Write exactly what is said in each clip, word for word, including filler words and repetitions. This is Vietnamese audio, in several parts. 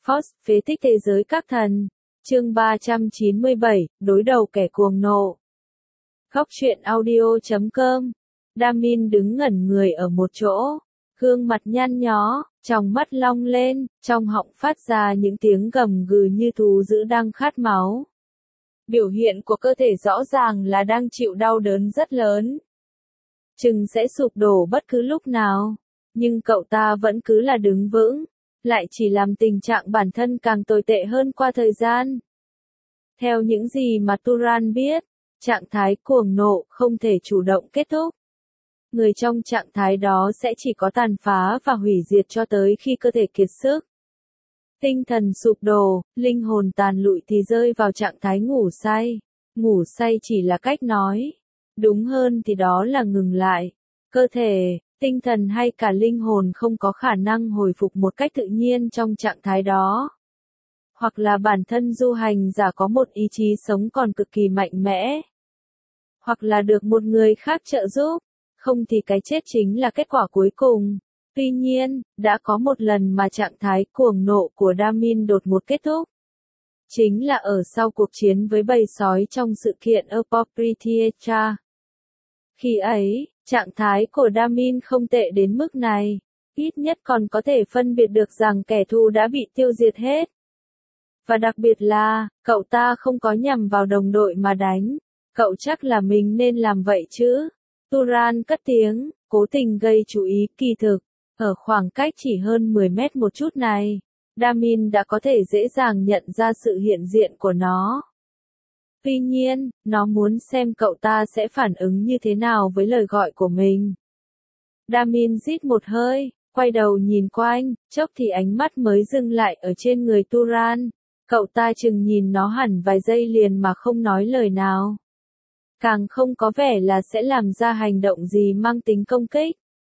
Post, phế tích thế giới các thần. Chương ba trăm chín mươi bảy, đối đầu kẻ cuồng nộ. Góc truyện audio chấm com. Damin đứng ngẩn người ở một chỗ, gương mặt nhăn nhó, trong mắt long lên, trong họng phát ra những tiếng gầm gừ như thú dữ đang khát máu. Biểu hiện của cơ thể rõ ràng là đang chịu đau đớn rất lớn. Chừng sẽ sụp đổ bất cứ lúc nào, nhưng cậu ta vẫn cứ là đứng vững, lại chỉ làm tình trạng bản thân càng tồi tệ hơn qua thời gian. Theo những gì mà Turan biết, trạng thái cuồng nộ không thể chủ động kết thúc. Người trong trạng thái đó sẽ chỉ có tàn phá và hủy diệt cho tới khi cơ thể kiệt sức. Tinh thần sụp đổ, linh hồn tàn lụi thì rơi vào trạng thái ngủ say. Ngủ say chỉ là cách nói. Đúng hơn thì đó là ngừng lại. Cơ thể, tinh thần hay cả linh hồn không có khả năng hồi phục một cách tự nhiên trong trạng thái đó. Hoặc là bản thân du hành giả có một ý chí sống còn cực kỳ mạnh mẽ. Hoặc là được một người khác trợ giúp. Không thì cái chết chính là kết quả cuối cùng. Tuy nhiên, đã có một lần mà trạng thái cuồng nộ của Damin đột ngột kết thúc. Chính là ở sau cuộc chiến với bầy sói trong sự kiện Apocrypha. Khi ấy, trạng thái của Damin không tệ đến mức này, ít nhất còn có thể phân biệt được rằng kẻ thù đã bị tiêu diệt hết. Và đặc biệt là, cậu ta không có nhằm vào đồng đội mà đánh, cậu chắc là mình nên làm vậy chứ. Turan cất tiếng, cố tình gây chú ý. Kỳ thực, ở khoảng cách chỉ hơn mười mét một chút này, Damin đã có thể dễ dàng nhận ra sự hiện diện của nó. Tuy nhiên, nó muốn xem cậu ta sẽ phản ứng như thế nào với lời gọi của mình. Damin rít một hơi, quay đầu nhìn quanh, chốc thì ánh mắt mới dừng lại ở trên người Turan. Cậu ta chừng nhìn nó hẳn vài giây liền mà không nói lời nào. Càng không có vẻ là sẽ làm ra hành động gì mang tính công kích.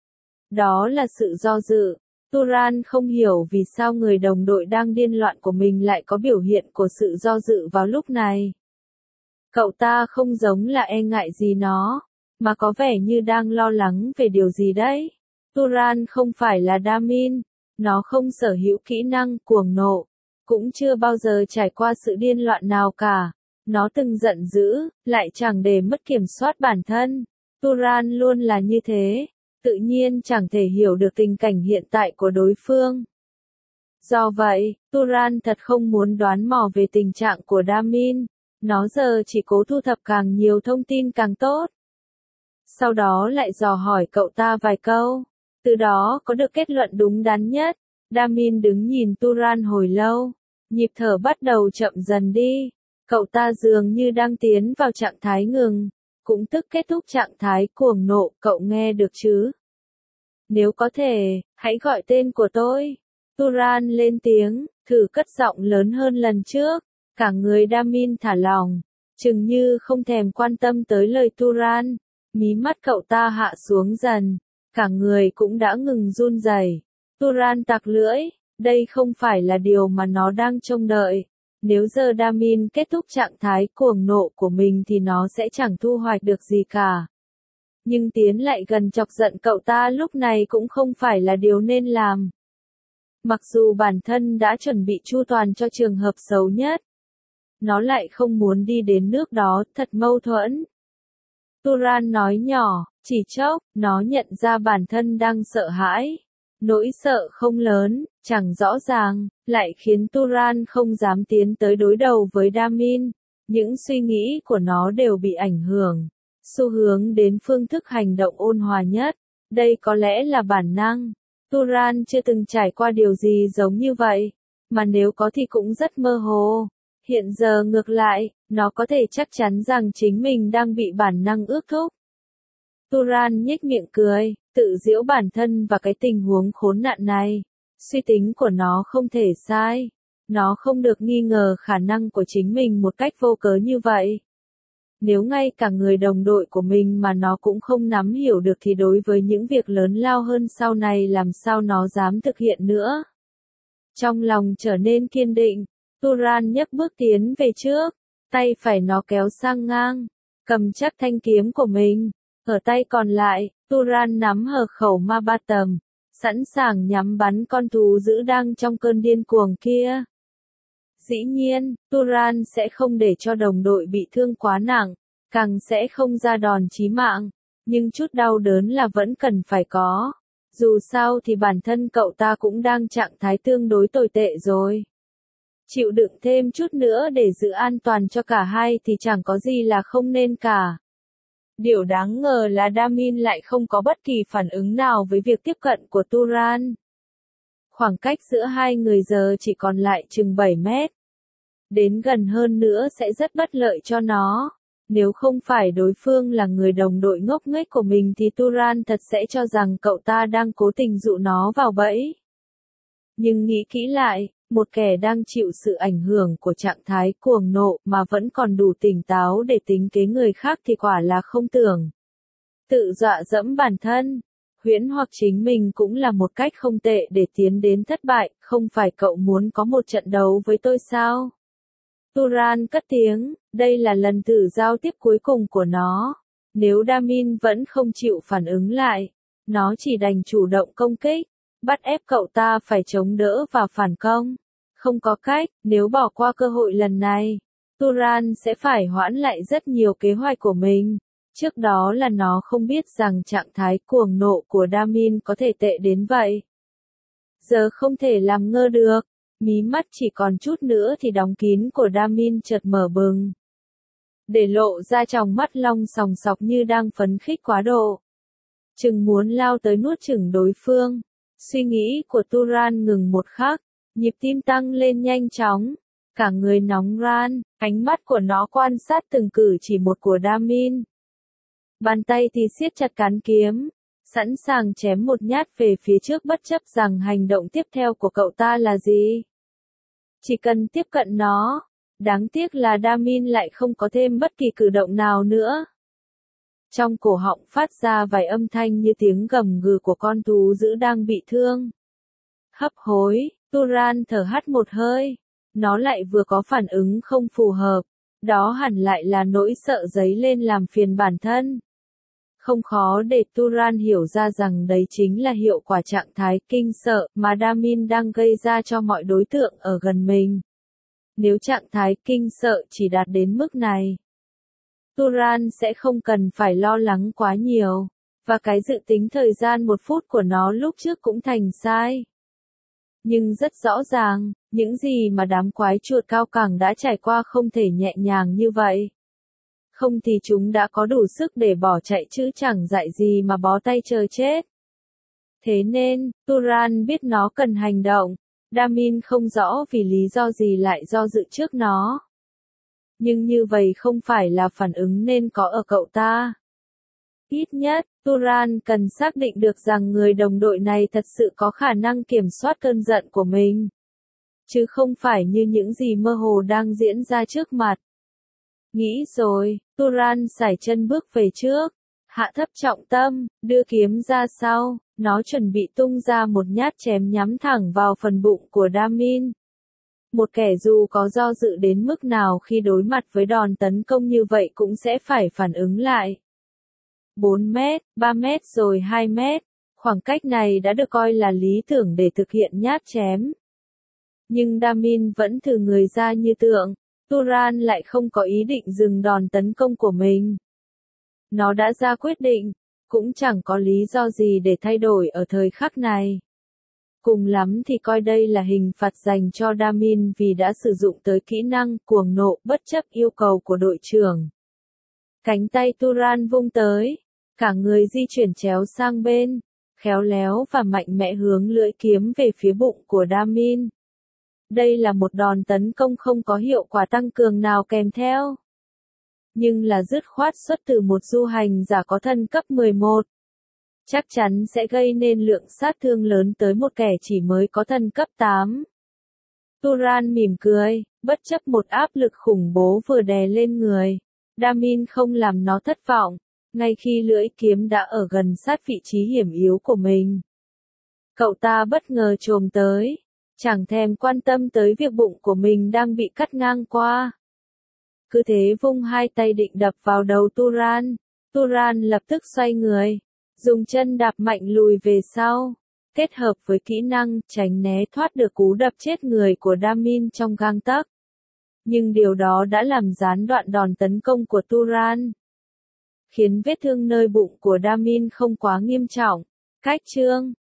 Đó là sự do dự. Turan không hiểu vì sao người đồng đội đang điên loạn của mình lại có biểu hiện của sự do dự vào lúc này. Cậu ta không giống là e ngại gì nó, mà có vẻ như đang lo lắng về điều gì đấy. Turan không phải là Damin, nó không sở hữu kỹ năng cuồng nộ, cũng chưa bao giờ trải qua sự điên loạn nào cả. Nó từng giận dữ, lại chẳng để mất kiểm soát bản thân. Turan luôn là như thế, tự nhiên chẳng thể hiểu được tình cảnh hiện tại của đối phương. Do vậy, Turan thật không muốn đoán mò về tình trạng của Damin. Nó giờ chỉ cố thu thập càng nhiều thông tin càng tốt. Sau đó lại dò hỏi cậu ta vài câu, từ đó có được kết luận đúng đắn nhất. Damin đứng nhìn Turan hồi lâu, nhịp thở bắt đầu chậm dần đi. Cậu ta dường như đang tiến vào trạng thái ngừng, cũng tức kết thúc trạng thái cuồng nộ, cậu nghe được chứ? Nếu có thể, hãy gọi tên của tôi. Turan lên tiếng, thử cất giọng lớn hơn lần trước. Cả người Damin thả lỏng, chừng như không thèm quan tâm tới lời Turan. Mí mắt cậu ta hạ xuống dần, cả người cũng đã ngừng run rẩy. Turan tặc lưỡi, đây không phải là điều mà nó đang trông đợi. Nếu giờ Damin kết thúc trạng thái cuồng nộ của mình thì nó sẽ chẳng thu hoạch được gì cả. Nhưng tiến lại gần chọc giận cậu ta lúc này cũng không phải là điều nên làm. Mặc dù bản thân đã chuẩn bị chu toàn cho trường hợp xấu nhất, nó lại không muốn đi đến nước đó, thật mâu thuẫn. Turan nói nhỏ, chỉ chốc, nó nhận ra bản thân đang sợ hãi. Nỗi sợ không lớn, chẳng rõ ràng, lại khiến Turan không dám tiến tới đối đầu với Damin. Những suy nghĩ của nó đều bị ảnh hưởng. Xu hướng đến phương thức hành động ôn hòa nhất. Đây có lẽ là bản năng. Turan chưa từng trải qua điều gì giống như vậy. Mà nếu có thì cũng rất mơ hồ. Hiện giờ ngược lại, nó có thể chắc chắn rằng chính mình đang bị bản năng ước thúc. Turan nhếch miệng cười, tự giễu bản thân và cái tình huống khốn nạn này. Suy tính của nó không thể sai. Nó không được nghi ngờ khả năng của chính mình một cách vô cớ như vậy. Nếu ngay cả người đồng đội của mình mà nó cũng không nắm hiểu được thì đối với những việc lớn lao hơn sau này làm sao nó dám thực hiện nữa. Trong lòng trở nên kiên định, Turan nhấc bước tiến về trước, tay phải nó kéo sang ngang, cầm chắc thanh kiếm của mình. Ở tay còn lại, Turan nắm hờ khẩu ma ba tầm, sẵn sàng nhắm bắn con thú dữ đang trong cơn điên cuồng kia. Dĩ nhiên, Turan sẽ không để cho đồng đội bị thương quá nặng, càng sẽ không ra đòn chí mạng, nhưng chút đau đớn là vẫn cần phải có. Dù sao thì bản thân cậu ta cũng đang trạng thái tương đối tồi tệ rồi. Chịu đựng thêm chút nữa để giữ an toàn cho cả hai thì chẳng có gì là không nên cả. Điều đáng ngờ là Damin lại không có bất kỳ phản ứng nào với việc tiếp cận của Turan. Khoảng cách giữa hai người giờ chỉ còn lại chừng bảy mét. Đến gần hơn nữa sẽ rất bất lợi cho nó. Nếu không phải đối phương là người đồng đội ngốc nghếch của mình thì Turan thật sẽ cho rằng cậu ta đang cố tình dụ nó vào bẫy. Nhưng nghĩ kỹ lại, một kẻ đang chịu sự ảnh hưởng của trạng thái cuồng nộ mà vẫn còn đủ tỉnh táo để tính kế người khác thì quả là không tưởng. Tự dọa dẫm bản thân, huyễn hoặc chính mình cũng là một cách không tệ để tiến đến thất bại, không phải cậu muốn có một trận đấu với tôi sao? Turan cất tiếng, đây là lần thử giao tiếp cuối cùng của nó. Nếu Damin vẫn không chịu phản ứng lại, nó chỉ đành chủ động công kích, bắt ép cậu ta phải chống đỡ và phản công. Không có cách, nếu bỏ qua cơ hội lần này, Turan sẽ phải hoãn lại rất nhiều kế hoạch của mình. Trước đó là nó không biết rằng trạng thái cuồng nộ của Damin có thể tệ đến vậy. Giờ không thể làm ngơ được. Mí mắt chỉ còn chút nữa thì đóng kín của Damin chợt mở bừng. Để lộ ra tròng mắt long sòng sọc như đang phấn khích quá độ. Chừng muốn lao tới nuốt chửng đối phương. Suy nghĩ của Turan ngừng một khắc, nhịp tim tăng lên nhanh chóng. Cả người nóng ran, ánh mắt của nó quan sát từng cử chỉ một của Damin. Bàn tay thì siết chặt cán kiếm. Sẵn sàng chém một nhát về phía trước bất chấp rằng hành động tiếp theo của cậu ta là gì. Chỉ cần tiếp cận nó. Đáng tiếc là Damin lại không có thêm bất kỳ cử động nào nữa. Trong cổ họng phát ra vài âm thanh như tiếng gầm gừ của con thú dữ đang bị thương. Hấp hối, Turan thở hắt một hơi. Nó lại vừa có phản ứng không phù hợp. Đó hẳn lại là nỗi sợ dấy lên làm phiền bản thân. Không khó để Turan hiểu ra rằng đấy chính là hiệu quả trạng thái kinh sợ mà Damin đang gây ra cho mọi đối tượng ở gần mình. Nếu trạng thái kinh sợ chỉ đạt đến mức này, Turan sẽ không cần phải lo lắng quá nhiều, và cái dự tính thời gian một phút của nó lúc trước cũng thành sai. Nhưng rất rõ ràng, những gì mà đám quái chuột cao cẳng đã trải qua không thể nhẹ nhàng như vậy. Không thì chúng đã có đủ sức để bỏ chạy chứ chẳng dại gì mà bó tay chờ chết. Thế nên, Turan biết nó cần hành động. Damin không rõ vì lý do gì lại do dự trước nó. Nhưng như vậy không phải là phản ứng nên có ở cậu ta. Ít nhất, Turan cần xác định được rằng người đồng đội này thật sự có khả năng kiểm soát cơn giận của mình. Chứ không phải như những gì mơ hồ đang diễn ra trước mặt. Nghĩ rồi, Turan sải chân bước về trước, hạ thấp trọng tâm, đưa kiếm ra sau, nó chuẩn bị tung ra một nhát chém nhắm thẳng vào phần bụng của Damin. Một kẻ dù có do dự đến mức nào khi đối mặt với đòn tấn công như vậy cũng sẽ phải phản ứng lại. bốn mét, ba mét rồi hai mét, khoảng cách này đã được coi là lý tưởng để thực hiện nhát chém. Nhưng Damin vẫn thử người ra như tượng. Turan lại không có ý định dừng đòn tấn công của mình. Nó đã ra quyết định, cũng chẳng có lý do gì để thay đổi ở thời khắc này. Cùng lắm thì coi đây là hình phạt dành cho Damin vì đã sử dụng tới kỹ năng cuồng nộ bất chấp yêu cầu của đội trưởng. Cánh tay Turan vung tới, cả người di chuyển chéo sang bên, khéo léo và mạnh mẽ hướng lưỡi kiếm về phía bụng của Damin. Đây là một đòn tấn công không có hiệu quả tăng cường nào kèm theo. Nhưng là dứt khoát xuất từ một du hành giả có thân cấp mười một. Chắc chắn sẽ gây nên lượng sát thương lớn tới một kẻ chỉ mới có thân cấp tám. Turan mỉm cười, bất chấp một áp lực khủng bố vừa đè lên người. Damin không làm nó thất vọng, ngay khi lưỡi kiếm đã ở gần sát vị trí hiểm yếu của mình. Cậu ta bất ngờ chồm tới. Chẳng thèm quan tâm tới việc bụng của mình đang bị cắt ngang qua. Cứ thế vung hai tay định đập vào đầu Turan. Turan lập tức xoay người, dùng chân đạp mạnh lùi về sau. kết hợp với kỹ năng tránh né thoát được cú đập chết người của Damin trong gang tấc. Nhưng điều đó đã làm gián đoạn đòn tấn công của Turan, khiến vết thương nơi bụng của Damin không quá nghiêm trọng. Cách chương